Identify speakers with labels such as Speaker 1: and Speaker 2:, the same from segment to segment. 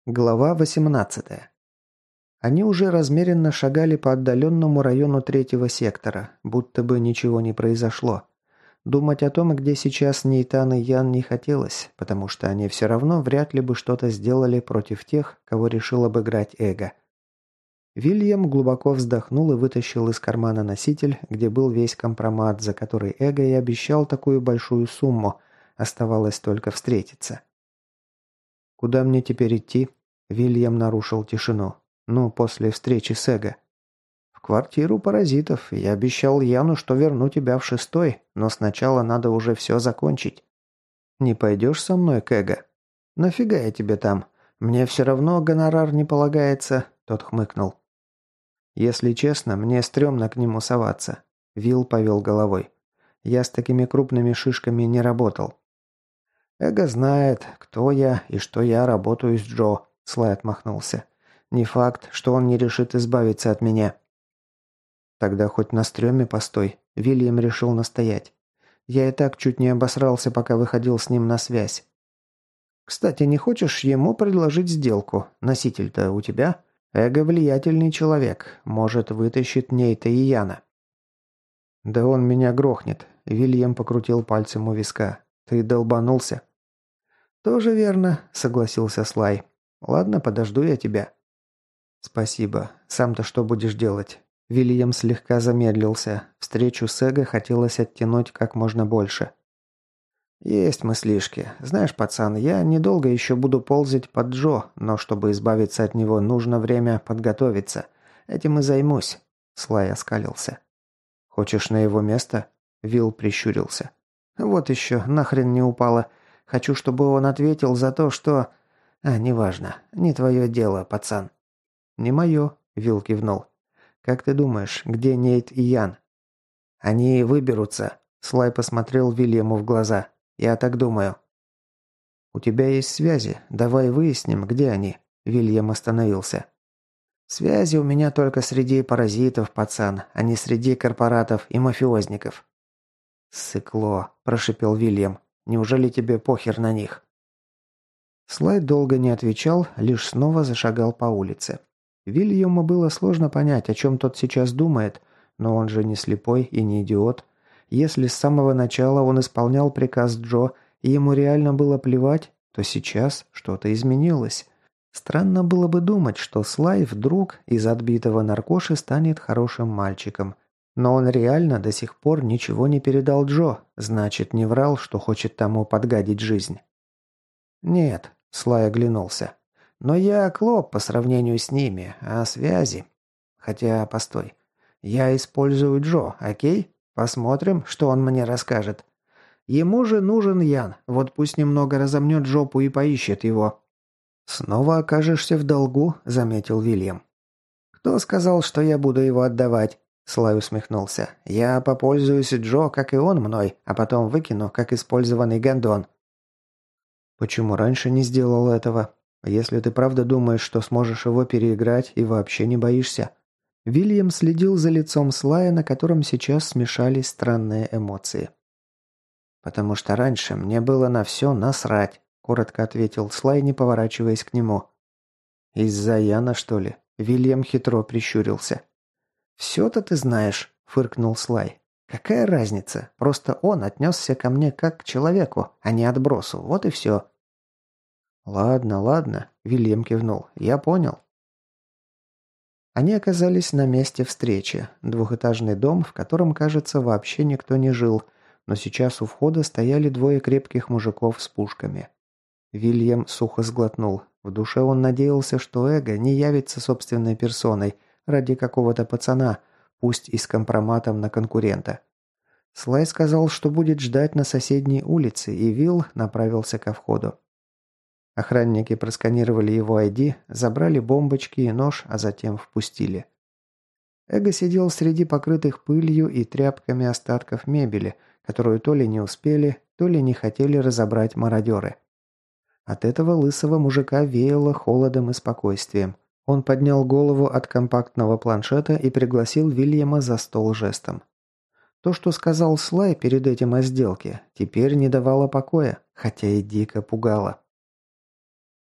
Speaker 1: Глава 18. Они уже размеренно шагали по отдаленному району третьего сектора, будто бы ничего не произошло. Думать о том, где сейчас Нейтан и Ян, не хотелось, потому что они все равно вряд ли бы что-то сделали против тех, кого решил обыграть эго. Вильям глубоко вздохнул и вытащил из кармана носитель, где был весь компромат, за который эго и обещал такую большую сумму, оставалось только встретиться. «Куда мне теперь идти?» Вильям нарушил тишину. «Ну, после встречи с Эго». «В квартиру паразитов. Я обещал Яну, что верну тебя в 6-й, но сначала надо уже все закончить». «Не пойдешь со мной к Эго?» «Нафига я тебе там? Мне все равно гонорар не полагается», — тот хмыкнул. «Если честно, мне стрёмно к нему соваться». Вилл повел головой. «Я с такими крупными шишками не работал». «Эго знает, кто я и что я работаю с Джо», — Слай отмахнулся. «Не факт, что он не решит избавиться от меня». «Тогда хоть на стреме постой», — Вильям решил настоять. «Я и так чуть не обосрался, пока выходил с ним на связь». «Кстати, не хочешь ему предложить сделку? Носитель-то у тебя? Эго влиятельный человек, может, вытащит Нейта и Яна». «Да он меня грохнет», — Вильям покрутил пальцем у виска. «Ты долбанулся?» «Тоже верно», — согласился Слай. «Ладно, подожду я тебя». «Спасибо. Сам-то что будешь делать?» Вильям слегка замедлился. Встречу с Эго хотелось оттянуть как можно больше. «Есть мыслишки. Знаешь, пацан, я недолго еще буду ползать под Джо, но чтобы избавиться от него, нужно время подготовиться. Этим и займусь», — Слай оскалился. «Хочешь на его место?» Вилл прищурился. «Вот еще, нахрен не упало. Хочу, чтобы он ответил за то, что... неважно. Не твое дело, пацан». «Не мое», — Вилл кивнул. «Как ты думаешь, где Нейт и Ян?» «Они выберутся», — Слай посмотрел Вильяму в глаза. «Я так думаю». «У тебя есть связи. Давай выясним, где они». Вильям остановился. «Связи у меня только среди паразитов, пацан, а не среди корпоратов и мафиозников». «Сыкло», – прошипел Вильям. «Неужели тебе похер на них?» Слайд долго не отвечал, лишь снова зашагал по улице. Вильяму было сложно понять, о чем тот сейчас думает, но он же не слепой и не идиот. Если с самого начала он исполнял приказ Джо, и ему реально было плевать, то сейчас что-то изменилось. Странно было бы думать, что Слай вдруг из отбитого наркоши станет хорошим мальчиком. Но он реально до сих пор ничего не передал Джо, значит, не врал, что хочет тому подгадить жизнь. «Нет», — Слай оглянулся. «Но я клоп по сравнению с ними, а связи...» «Хотя, постой. Я использую Джо, окей? Посмотрим, что он мне расскажет. Ему же нужен Ян, вот пусть немного разомнет жопу и поищет его». «Снова окажешься в долгу», — заметил Вильям. «Кто сказал, что я буду его отдавать?» Слай усмехнулся. «Я попользуюсь Джо, как и он мной, а потом выкину, как использованный гондон». «Почему раньше не сделал этого? Если ты правда думаешь, что сможешь его переиграть и вообще не боишься?» Вильям следил за лицом Слая, на котором сейчас смешались странные эмоции. «Потому что раньше мне было на все насрать», – коротко ответил Слай, не поворачиваясь к нему. «Из-за Яна, что ли?» – Вильям хитро прищурился. «Все-то ты знаешь», – фыркнул Слай. «Какая разница? Просто он отнесся ко мне как к человеку, а не отбросу. Вот и все». «Ладно, ладно», – Вильям кивнул. «Я понял». Они оказались на месте встречи. Двухэтажный дом, в котором, кажется, вообще никто не жил, но сейчас у входа стояли двое крепких мужиков с пушками. Вильям сухо сглотнул. В душе он надеялся, что эго не явится собственной персоной ради какого-то пацана, пусть и с компроматом на конкурента. Слай сказал, что будет ждать на соседней улице, и Вилл направился ко входу. Охранники просканировали его ID, забрали бомбочки и нож, а затем впустили. Эго сидел среди покрытых пылью и тряпками остатков мебели, которую то ли не успели, то ли не хотели разобрать мародеры. От этого лысого мужика веяло холодом и спокойствием. Он поднял голову от компактного планшета и пригласил Вильяма за стол жестом. То, что сказал Слай перед этим о сделке, теперь не давало покоя, хотя и дико пугало.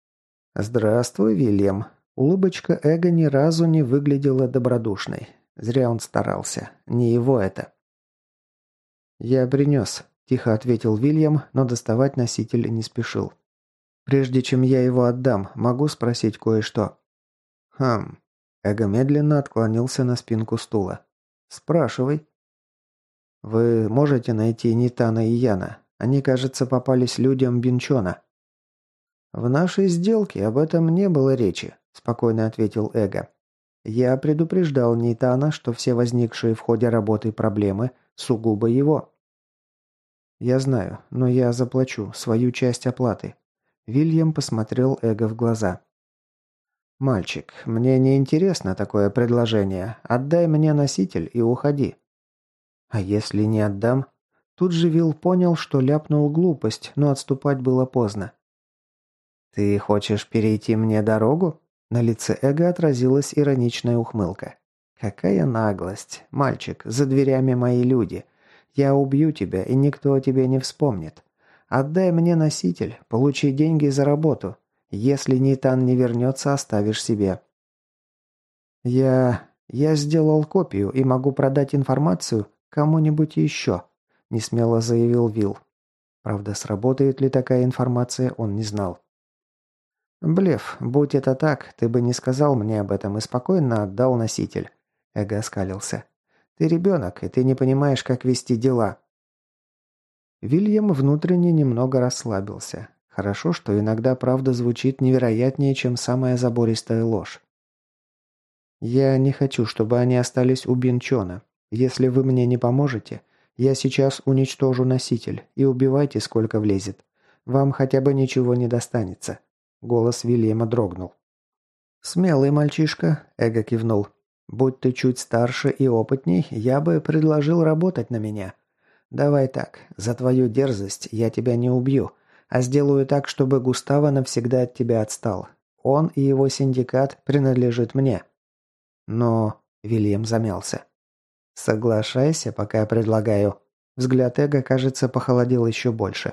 Speaker 1: «Здравствуй, Вильям». Улыбочка Эго ни разу не выглядела добродушной. Зря он старался. Не его это. «Я принес», – тихо ответил Вильям, но доставать носитель не спешил. «Прежде чем я его отдам, могу спросить кое-что?» «Хм». Эго медленно отклонился на спинку стула. «Спрашивай». «Вы можете найти Нитана и Яна? Они, кажется, попались людям Бинчона». «В нашей сделке об этом не было речи», – спокойно ответил Эго. «Я предупреждал Нитана, что все возникшие в ходе работы проблемы сугубо его». «Я знаю, но я заплачу свою часть оплаты». Вильям посмотрел Эго в глаза. «Мальчик, мне не интересно такое предложение. Отдай мне носитель и уходи». «А если не отдам?» Тут же Вилл понял, что ляпнул глупость, но отступать было поздно. «Ты хочешь перейти мне дорогу?» На лице Эго отразилась ироничная ухмылка. «Какая наглость! Мальчик, за дверями мои люди. Я убью тебя, и никто о тебе не вспомнит. Отдай мне носитель, получи деньги за работу. Если Нитан не вернется, оставишь себе». Я сделал копию и могу продать информацию кому-нибудь еще», – несмело заявил Вилл. Правда, сработает ли такая информация, он не знал. «Блеф, будь это так, ты бы не сказал мне об этом и спокойно отдал носитель». Эго оскалился. «Ты ребенок, и ты не понимаешь, как вести дела». Вильям внутренне немного расслабился. Хорошо, что иногда правда звучит невероятнее, чем самая забористая ложь. «Я не хочу, чтобы они остались у Бинчона. Если вы мне не поможете, я сейчас уничтожу носитель, и убивайте, сколько влезет. Вам хотя бы ничего не достанется». Голос Вильяма дрогнул. «Смелый мальчишка», – Эго кивнул. «Будь ты чуть старше и опытней, я бы предложил работать на меня. Давай так, за твою дерзость я тебя не убью, а сделаю так, чтобы Густаво навсегда от тебя отстал. Он и его синдикат принадлежит мне». «Но...» – Вильям замялся. «Соглашайся, пока я предлагаю». Взгляд Эго, кажется, похолодел еще больше.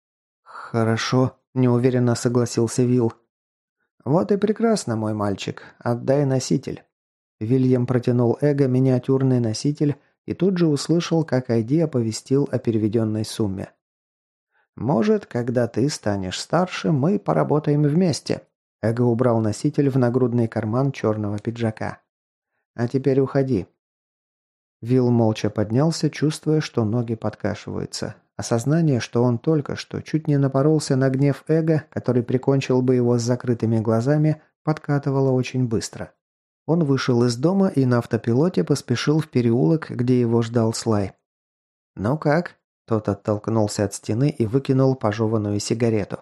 Speaker 1: «Хорошо», – неуверенно согласился Вилл. «Вот и прекрасно, мой мальчик. Отдай носитель». Вильям протянул Эго миниатюрный носитель и тут же услышал, как Айди оповестил о переведенной сумме. «Может, когда ты станешь старше, мы поработаем вместе». Эго убрал носитель в нагрудный карман черного пиджака. «А теперь уходи». Вилл молча поднялся, чувствуя, что ноги подкашиваются. Осознание, что он только что чуть не напоролся на гнев Эго, который прикончил бы его с закрытыми глазами, подкатывало очень быстро. Он вышел из дома и на автопилоте поспешил в переулок, где его ждал Слай. «Ну как?» – тот оттолкнулся от стены и выкинул пожеванную сигарету.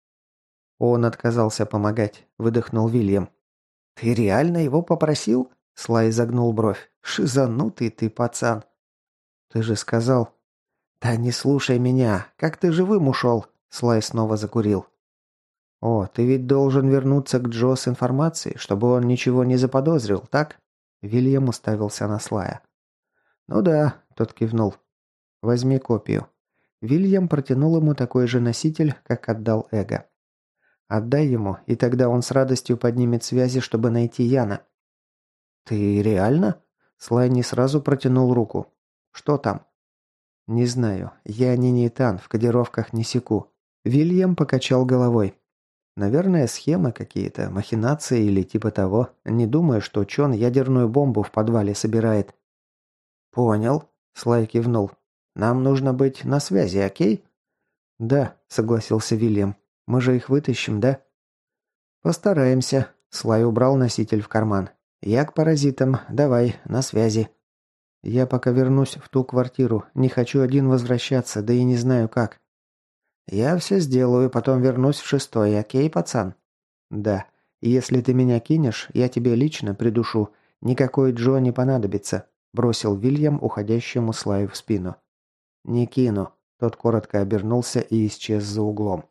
Speaker 1: «Он отказался помогать», – выдохнул Вильям. «Ты реально его попросил?» – Слай загнул бровь. «Шизанутый ты, пацан!» «Ты же сказал...» «Да не слушай меня! Как ты живым ушел?» Слай снова закурил. «О, ты ведь должен вернуться к Джо с информацией, чтобы он ничего не заподозрил, так?» Вильям уставился на Слая. «Ну да», – тот кивнул. «Возьми копию». Вильям протянул ему такой же носитель, как отдал Эго. «Отдай ему, и тогда он с радостью поднимет связи, чтобы найти Яна». «Ты реально?» Слай не сразу протянул руку. «Что там?» «Не знаю. Я не нейтан, в кодировках не секу». Вильям покачал головой. «Наверное, схемы какие-то, махинации или типа того. Не думаю, что Чон ядерную бомбу в подвале собирает». «Понял», – Слай кивнул. «Нам нужно быть на связи, окей?» «Да», – согласился Вильям. «Мы же их вытащим, да?» «Постараемся», – Слай убрал носитель в карман. «Я к паразитам. Давай, на связи». «Я пока вернусь в ту квартиру. Не хочу один возвращаться, да и не знаю как». «Я все сделаю, потом вернусь в 6-й, окей, пацан?» «Да. И если ты меня кинешь, я тебе лично придушу. Никакой Джо не понадобится», – бросил Вильям уходящему Слаю в спину. «Не кину». Тот коротко обернулся и исчез за углом.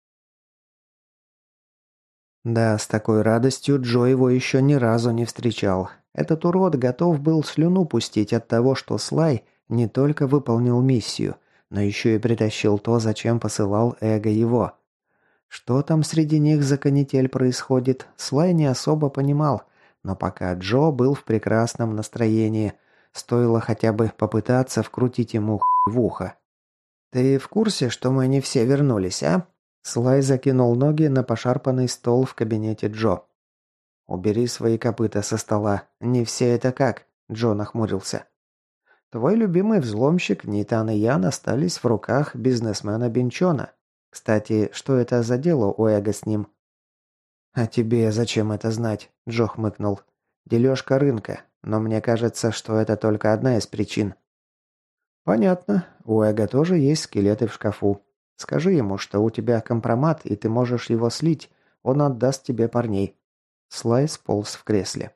Speaker 1: Да, с такой радостью Джо его еще ни разу не встречал. Этот урод готов был слюну пустить от того, что Слай не только выполнил миссию, но еще и притащил то, зачем посылал Эго его. Что там среди них за канитель происходит, Слай не особо понимал, но пока Джо был в прекрасном настроении, стоило хотя бы попытаться вкрутить ему в ухо. «Ты в курсе, что мы не все вернулись, а?» Слай закинул ноги на пошарпанный стол в кабинете Джо. «Убери свои копыта со стола. Не все это как?» Джо нахмурился. «Твой любимый взломщик Нейтан и Ян остались в руках бизнесмена Бенчона. Кстати, что это за дело у Эго с ним?» «А тебе зачем это знать?» Джо хмыкнул. «Дележка рынка. Но мне кажется, что это только одна из причин». «Понятно. У Эго тоже есть скелеты в шкафу. Скажи ему, что у тебя компромат, и ты можешь его слить. Он отдаст тебе парней». Слай сполз в кресле.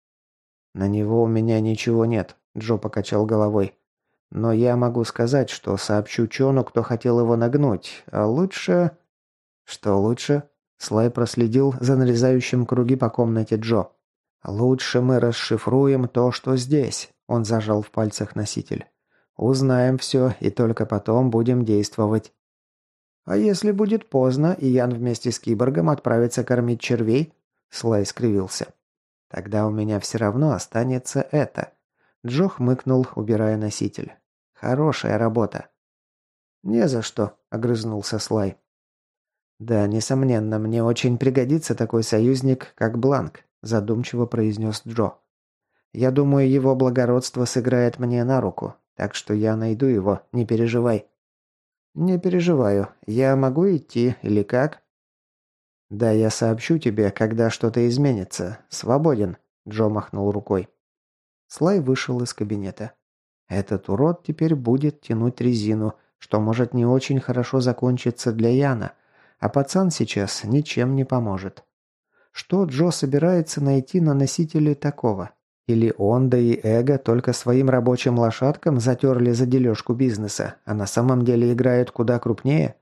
Speaker 1: «На него у меня ничего нет», – Джо покачал головой. «Но я могу сказать, что сообщу Чону, кто хотел его нагнуть. А лучше...» «Что лучше?» Слай проследил за нарезающим круги по комнате Джо. «Лучше мы расшифруем то, что здесь», – он зажал в пальцах носитель. «Узнаем все, и только потом будем действовать». «А если будет поздно, и Ян вместе с киборгом отправится кормить червей?» Слай скривился. «Тогда у меня все равно останется это». Джо хмыкнул, убирая носитель. «Хорошая работа». «Не за что», — огрызнулся Слай. «Да, несомненно, мне очень пригодится такой союзник, как Бланк», — задумчиво произнес Джо. «Я думаю, его благородство сыграет мне на руку, так что я найду его, не переживай». «Не переживаю. Я могу идти, или как?» «Да, я сообщу тебе, когда что-то изменится. Свободен», – Джо махнул рукой. Слай вышел из кабинета. Этот урод теперь будет тянуть резину, что может не очень хорошо закончиться для Яна, а пацан сейчас ничем не поможет. Что Джо собирается найти на носителе такого? Или он, да и Эго только своим рабочим лошадкам затерли за дележку бизнеса, а на самом деле играют куда крупнее?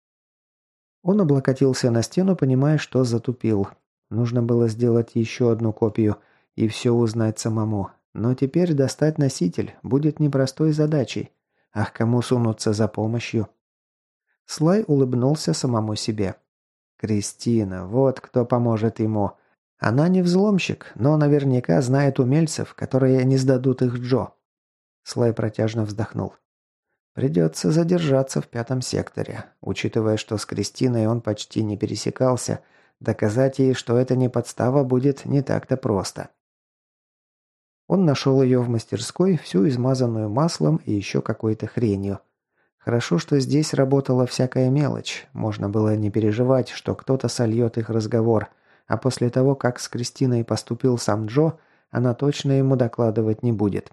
Speaker 1: Он облокотился на стену, понимая, что затупил. Нужно было сделать еще одну копию и все узнать самому. Но теперь достать носитель будет непростой задачей. Ах, кому сунуться за помощью? Слай улыбнулся самому себе. Кристина, вот кто поможет ему. Она не взломщик, но наверняка знает умельцев, которые не сдадут их Джо. Слай протяжно вздохнул. Придется задержаться в 5-м секторе. Учитывая, что с Кристиной он почти не пересекался, доказать ей, что это не подстава, будет не так-то просто. Он нашел ее в мастерской, всю измазанную маслом и еще какой-то хренью. Хорошо, что здесь работала всякая мелочь. Можно было не переживать, что кто-то сольет их разговор, а после того, как с Кристиной поступил сам Джо, она точно ему докладывать не будет.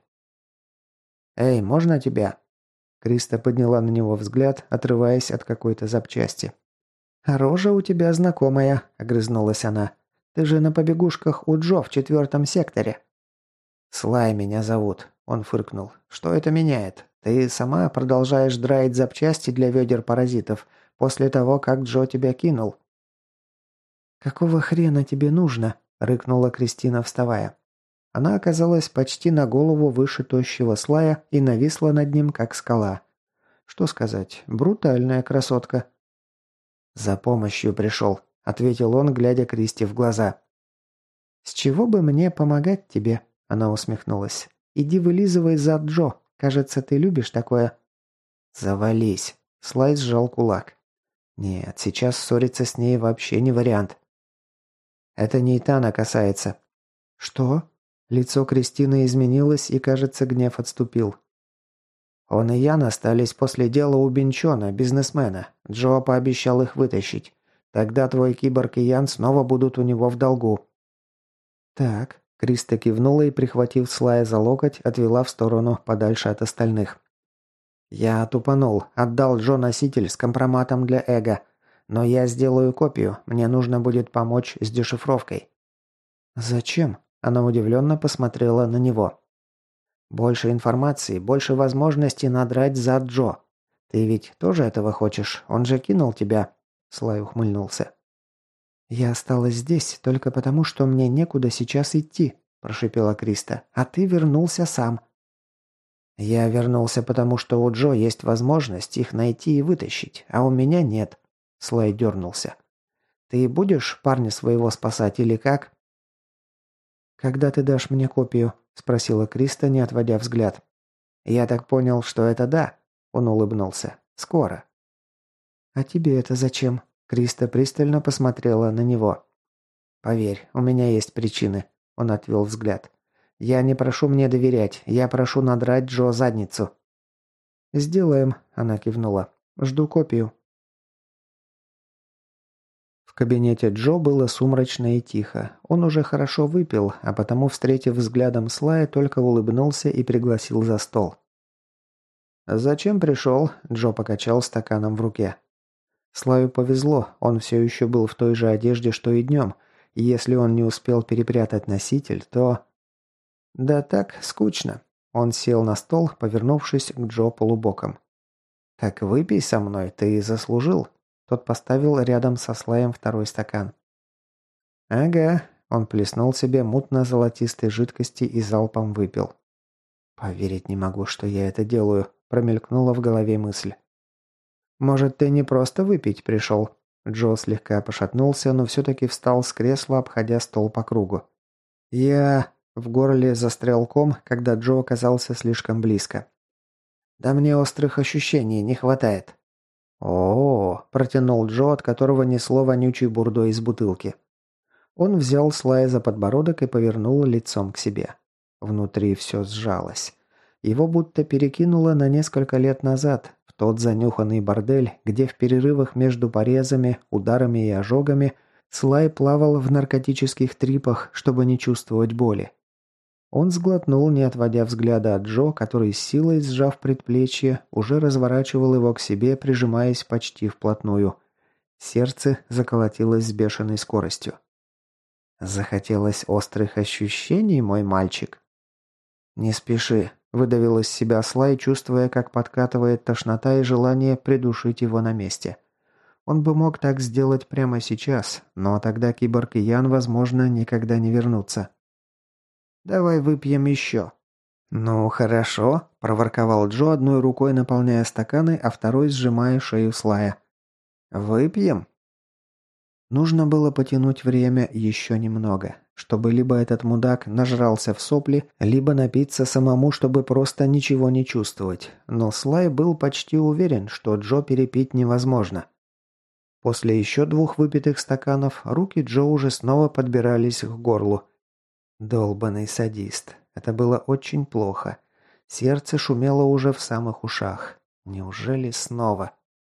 Speaker 1: «Эй, можно тебя?» Криста подняла на него взгляд, отрываясь от какой-то запчасти. «Рожа у тебя знакомая», — огрызнулась она. «Ты же на побегушках у Джо в 4-м секторе». «Слай меня зовут», — он фыркнул. «Что это меняет? Ты сама продолжаешь драить запчасти для ведер паразитов после того, как Джо тебя кинул». «Какого хрена тебе нужно?» — рыкнула Кристина, вставая. Она оказалась почти на голову выше тощего Слая и нависла над ним, как скала. Что сказать, брутальная красотка. «За помощью пришел», — ответил он, глядя Кристи в глаза. «С чего бы мне помогать тебе?» — она усмехнулась. «Иди вылизывай зад Джо. Кажется, ты любишь такое». «Завались», — Слай сжал кулак. «Нет, сейчас ссориться с ней вообще не вариант». «Это Нейтана касается». «Что?» Лицо Кристины изменилось, и, кажется, гнев отступил. Он и Ян остались после дела у Бенчона, бизнесмена. Джо пообещал их вытащить. Тогда твой киборг и Ян снова будут у него в долгу. Так, Криста кивнула и, прихватив Слая за локоть, отвела в сторону, подальше от остальных. Я тупанул, отдал Джо носитель с компроматом для Эго. Но я сделаю копию, мне нужно будет помочь с дешифровкой. Зачем? Она удивленно посмотрела на него. «Больше информации, больше возможностей надрать зад Джо. Ты ведь тоже этого хочешь? Он же кинул тебя?» Слай ухмыльнулся. «Я осталась здесь только потому, что мне некуда сейчас идти», прошипела Криста. «А ты вернулся сам». «Я вернулся потому, что у Джо есть возможность их найти и вытащить, а у меня нет». Слай дернулся. Ты будешь парня своего спасать или как?» «Когда ты дашь мне копию?» – спросила Криста, не отводя взгляд. «Я так понял, что это да?» – он улыбнулся. «Скоро». «А тебе это зачем?» – Криста пристально посмотрела на него. «Поверь, у меня есть причины», – он отвел взгляд. «Я не прошу мне доверять, я прошу надрать Джо задницу». «Сделаем», – она кивнула. «Жду копию». В кабинете Джо было сумрачно и тихо. Он уже хорошо выпил, а потому, встретив взглядом Слая, только улыбнулся и пригласил за стол. «Зачем пришел?» – Джо покачал стаканом в руке. Слаю повезло, он все еще был в той же одежде, что и днем, и если он не успел перепрятать носитель, то... «Да так, скучно». Он сел на стол, повернувшись к Джо полубоком. «Так выпей со мной, ты заслужил». Тот поставил рядом со Слаем второй стакан. «Ага», – он плеснул себе мутно-золотистой жидкости и залпом выпил. «Поверить не могу, что я это делаю», – промелькнула в голове мысль. «Может, ты не просто выпить пришел?» Джо слегка пошатнулся, но все-таки встал с кресла, обходя стол по кругу. «Я...» – в горле застрял ком, когда Джо оказался слишком близко. «Да мне острых ощущений не хватает». «О-о-о», – протянул Джо, от которого несло вонючей бурдой из бутылки. Он взял Слая за подбородок и повернул лицом к себе. Внутри все сжалось. Его будто перекинуло на несколько лет назад, в тот занюханный бордель, где в перерывах между порезами, ударами и ожогами Слай плавал в наркотических трипах, чтобы не чувствовать боли. Он сглотнул, не отводя взгляда от Джо, который с силой, сжав предплечье, уже разворачивал его к себе, прижимаясь почти вплотную. Сердце заколотилось с бешеной скоростью. «Захотелось острых ощущений, мой мальчик?» «Не спеши», – выдавил из себя Слай, чувствуя, как подкатывает тошнота и желание придушить его на месте. Он бы мог так сделать прямо сейчас, но тогда киборг и Ян, возможно, никогда не вернутся. «Давай выпьем еще». «Ну, хорошо», – проворковал Джо, одной рукой наполняя стаканы, а второй сжимая шею Слая. «Выпьем?» Нужно было потянуть время еще немного, чтобы либо этот мудак нажрался в сопли, либо напиться самому, чтобы просто ничего не чувствовать. Но Слай был почти уверен, что Джо перепить невозможно. После еще 2 выпитых стаканов руки Джо уже снова подбирались к горлу. Долбаный садист. Это было очень плохо. Сердце шумело уже в самых ушах. Неужели снова?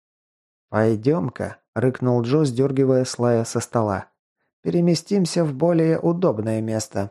Speaker 1: «Пойдем-ка», — рыкнул Джо, сдергивая Слая со стола. «Переместимся в более удобное место».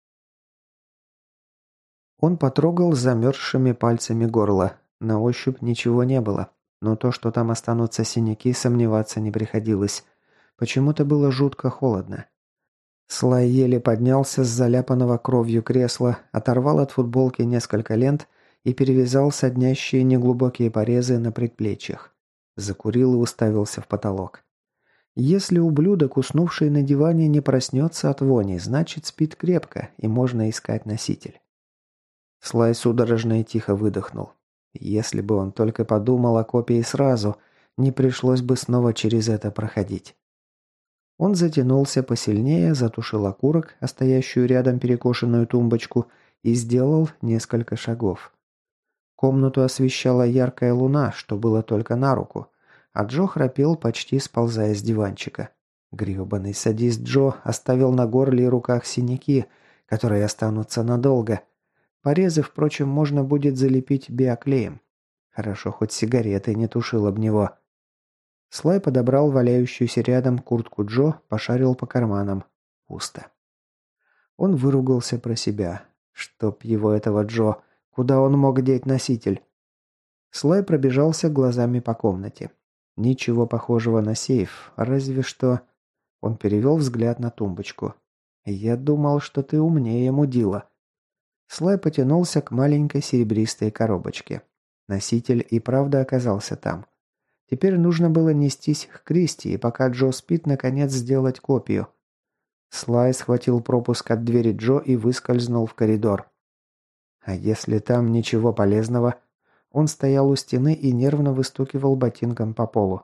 Speaker 1: Он потрогал замерзшими пальцами горло. На ощупь ничего не было. Но то, что там останутся синяки, сомневаться не приходилось. Почему-то было жутко холодно. Слай еле поднялся с заляпанного кровью кресла, оторвал от футболки несколько лент и перевязал соднящие неглубокие порезы на предплечьях. Закурил и уставился в потолок. Если ублюдок, уснувший на диване, не проснется от вони, значит спит крепко и можно искать носитель. Слай судорожно и тихо выдохнул. Если бы он только подумал о копии сразу, не пришлось бы снова через это проходить. Он затянулся посильнее, затушил окурок, а стоящую рядом перекошенную тумбочку, и сделал несколько шагов. Комнату освещала яркая луна, что было только на руку, а Джо храпел, почти сползая с диванчика. Гребаный садист Джо оставил на горле и руках синяки, которые останутся надолго. Порезы, впрочем, можно будет залепить биоклеем. Хорошо, хоть сигареты не тушил об него. Слай подобрал валяющуюся рядом куртку Джо, пошарил по карманам. Пусто. Он выругался про себя. Чтоб его этого Джо, куда он мог деть носитель? Слай пробежался глазами по комнате. Ничего похожего на сейф, разве что... Он перевел взгляд на тумбочку. «Я думал, что ты умнее, мудила». Слай потянулся к маленькой серебристой коробочке. Носитель и правда оказался там. Теперь нужно было нестись к Кристи, и пока Джо спит, наконец сделать копию. Слай схватил пропуск от двери Джо и выскользнул в коридор. А если там ничего полезного? Он стоял у стены и нервно выстукивал ботинком по полу.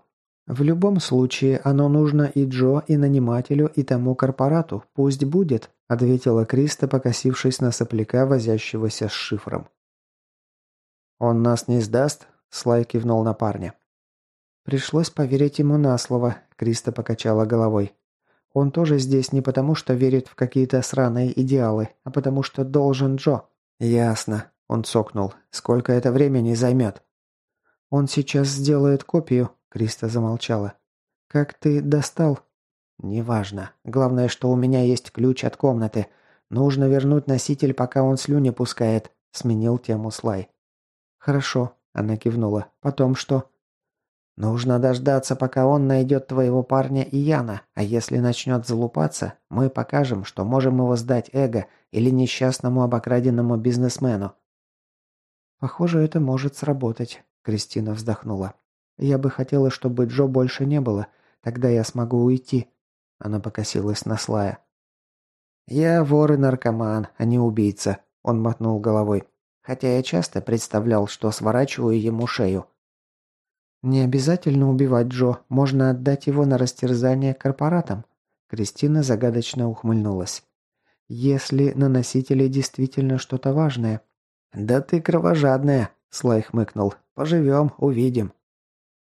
Speaker 1: В любом случае, оно нужно и Джо, и нанимателю, и тому корпорату. Пусть будет, ответила Криста, покосившись на сопляка, возящегося с шифром. Он нас не сдаст? Слай кивнул на парня. Пришлось поверить ему на слово, Криста покачала головой. Он тоже здесь не потому, что верит в какие-то сраные идеалы, а потому что должен Джо. Ясно, он цокнул. Сколько это времени займет? Он сейчас сделает копию, Криста замолчала. Как ты достал? Неважно. Главное, что у меня есть ключ от комнаты. Нужно вернуть носитель, пока он слюни пускает, сменил тему Слай. Хорошо, она кивнула. Потом что? Нужно дождаться, пока он найдет твоего парня и Яна, а если начнет залупаться, мы покажем, что можем его сдать Эго или несчастному обокраденному бизнесмену. Похоже, это может сработать, Кристина вздохнула. Я бы хотела, чтобы Джо больше не было, тогда я смогу уйти. Она покосилась на Слая. «Я вор и наркоман, а не убийца», – он мотнул головой. «Хотя я часто представлял, что сворачиваю ему шею». «Не обязательно убивать Джо, можно отдать его на растерзание корпоратам», – Кристина загадочно ухмыльнулась. «Если на носителе действительно что-то важное». «Да ты кровожадная», – Слай хмыкнул. «Поживем, увидим».